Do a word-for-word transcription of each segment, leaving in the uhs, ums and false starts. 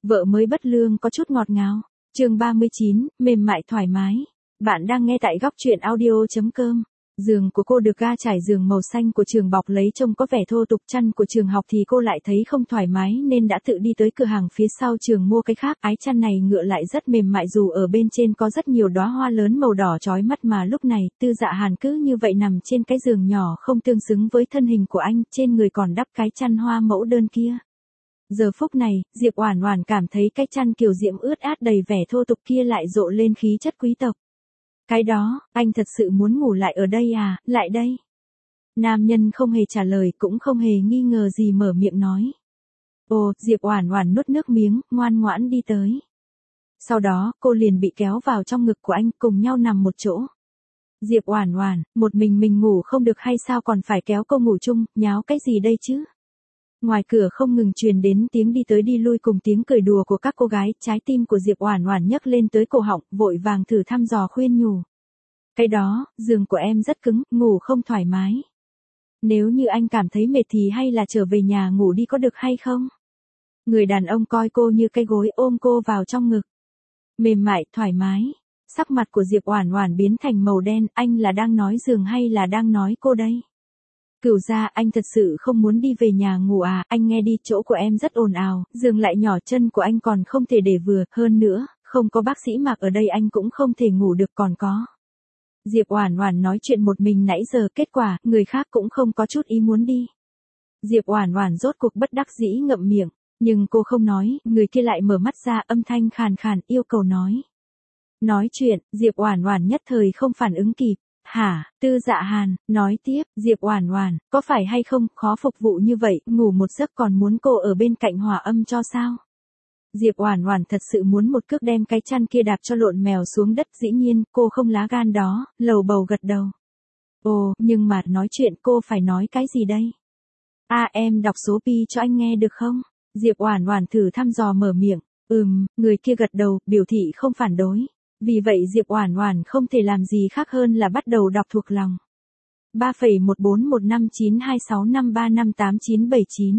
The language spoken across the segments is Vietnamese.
Vợ mới bất lương có chút ngọt ngào. Chương ba mươi chín, mềm mại thoải mái. Bạn đang nghe tại góc truyện audio chấm com. Giường của cô được ga trải giường màu xanh của trường bọc lấy trông có vẻ thô tục, chăn của trường học thì cô lại thấy không thoải mái nên đã tự đi tới cửa hàng phía sau trường mua cái khác. Ái chăn này ngựa lại rất mềm mại dù ở bên trên có rất nhiều đóa hoa lớn màu đỏ chói mắt, mà lúc này Tư Dạ Hàn cứ như vậy nằm trên cái giường nhỏ không tương xứng với thân hình của anh, trên người còn đắp cái chăn hoa mẫu đơn kia. Giờ phút này, Diệp Oản Oản cảm thấy cái chăn kiều diễm ướt át đầy vẻ thô tục kia lại rộ lên khí chất quý tộc. Cái đó, anh thật sự muốn ngủ lại ở đây à, lại đây. Nam nhân không hề trả lời, cũng không hề nghi ngờ gì mở miệng nói. Ồ, Diệp Oản Oản nuốt nước miếng, ngoan ngoãn đi tới. Sau đó, cô liền bị kéo vào trong ngực của anh, cùng nhau nằm một chỗ. Diệp Oản Oản, một mình mình ngủ không được hay sao còn phải kéo cô ngủ chung, nháo cái gì đây chứ? Ngoài cửa không ngừng truyền đến tiếng đi tới đi lui cùng tiếng cười đùa của các cô gái, trái tim của Diệp Oản Oản nhấc lên tới cổ họng, vội vàng thử thăm dò khuyên nhủ. Cái đó, giường của em rất cứng, ngủ không thoải mái. Nếu như anh cảm thấy mệt thì hay là trở về nhà ngủ đi có được hay không? Người đàn ông coi cô như cái gối, ôm cô vào trong ngực. Mềm mại, thoải mái. Sắc mặt của Diệp Oản Oản biến thành màu đen, anh là đang nói giường hay là đang nói cô đây? Cửu gia, anh thật sự không muốn đi về nhà ngủ à, anh nghe đi, chỗ của em rất ồn ào, giường lại nhỏ, chân của anh còn không thể để vừa, hơn nữa, không có bác sĩ mặc ở đây anh cũng không thể ngủ được còn có. Diệp Oản Oản nói chuyện một mình nãy giờ, kết quả, người khác cũng không có chút ý muốn đi. Diệp Oản Oản rốt cuộc bất đắc dĩ ngậm miệng, nhưng cô không nói, người kia lại mở mắt ra, âm thanh khàn khàn, yêu cầu nói. Nói chuyện, Diệp Oản Oản nhất thời không phản ứng kịp. Hả, Tư Dạ Hàn, nói tiếp, Diệp Oản Oản, có phải hay không, khó phục vụ như vậy, ngủ một giấc còn muốn cô ở bên cạnh hòa âm cho sao? Diệp Oản Oản thật sự muốn một cước đem cái chăn kia đạp cho lộn mèo xuống đất, dĩ nhiên, cô không lá gan đó, lầu bầu gật đầu. Ồ, nhưng mà, nói chuyện cô phải nói cái gì đây? À, em đọc số pi cho anh nghe được không? Diệp Oản Oản thử thăm dò mở miệng, ừm, người kia gật đầu, biểu thị không phản đối. Vì vậy Diệp Oản Oản không thể làm gì khác hơn là bắt đầu đọc thuộc lòng. ba phẩy một bốn một năm chín hai sáu năm ba năm tám chín bảy chín.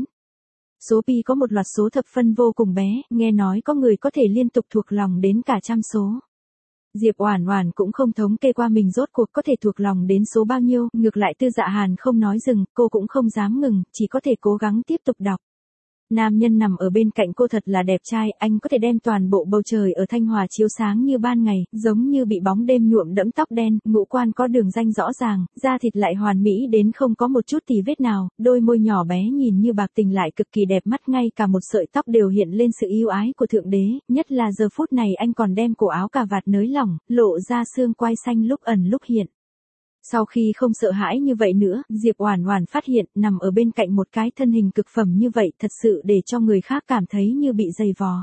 Số pi có một loạt số thập phân vô cùng bé, nghe nói có người có thể liên tục thuộc lòng đến cả trăm số. Diệp Oản Oản cũng không thống kê qua mình rốt cuộc có thể thuộc lòng đến số bao nhiêu, ngược lại Tư Dạ Hàn không nói dừng, cô cũng không dám ngừng, chỉ có thể cố gắng tiếp tục đọc. Nam nhân nằm ở bên cạnh cô thật là đẹp trai, anh có thể đem toàn bộ bầu trời ở Thanh Hòa chiếu sáng như ban ngày, giống như bị bóng đêm nhuộm đẫm, tóc đen, ngũ quan có đường ranh rõ ràng, da thịt lại hoàn mỹ đến không có một chút tì vết nào, đôi môi nhỏ bé nhìn như bạc tình lại cực kỳ đẹp mắt, ngay cả một sợi tóc đều hiện lên sự yêu ái của thượng đế, nhất là giờ phút này anh còn đem cổ áo cà vạt nới lỏng, lộ ra xương quai xanh lúc ẩn lúc hiện. Sau khi không sợ hãi như vậy nữa, Diệp Oản Oản phát hiện, nằm ở bên cạnh một cái thân hình cực phẩm như vậy, thật sự để cho người khác cảm thấy như bị giày vò.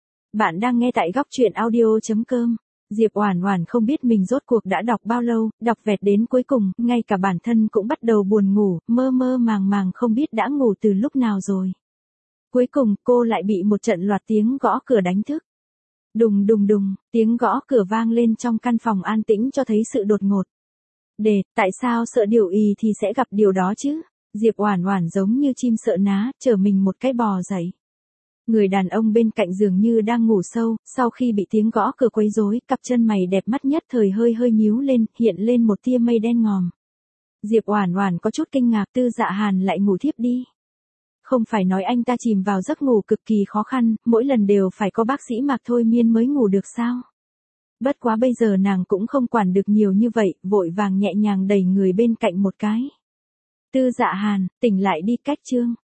Bạn đang nghe tại góc truyện audio chấm com. Diệp Oản Oản không biết mình rốt cuộc đã đọc bao lâu, đọc vẹt đến cuối cùng, ngay cả bản thân cũng bắt đầu buồn ngủ, mơ mơ màng màng không biết đã ngủ từ lúc nào rồi. Cuối cùng, cô lại bị một trận loạt tiếng gõ cửa đánh thức. Đùng đùng đùng, tiếng gõ cửa vang lên trong căn phòng an tĩnh cho thấy sự đột ngột. Đề, tại sao sợ điều ì thì sẽ gặp điều đó chứ? Diệp Oản Oản giống như chim sợ ná, trở mình một cái bò dậy. Người đàn ông bên cạnh dường như đang ngủ sâu, sau khi bị tiếng gõ cửa quấy rối, cặp chân mày đẹp mắt nhất thời hơi hơi nhíu lên, hiện lên một tia mây đen ngòm. Diệp Oản Oản có chút kinh ngạc, Tư Dạ Hàn lại ngủ thiếp đi. Không phải nói anh ta chìm vào giấc ngủ cực kỳ khó khăn, mỗi lần đều phải có bác sĩ mặc thôi miên mới ngủ được sao? Bất quá bây giờ nàng cũng không quản được nhiều như vậy, vội vàng nhẹ nhàng đẩy người bên cạnh một cái. Tư Dạ Hàn, tỉnh lại đi, cách chương.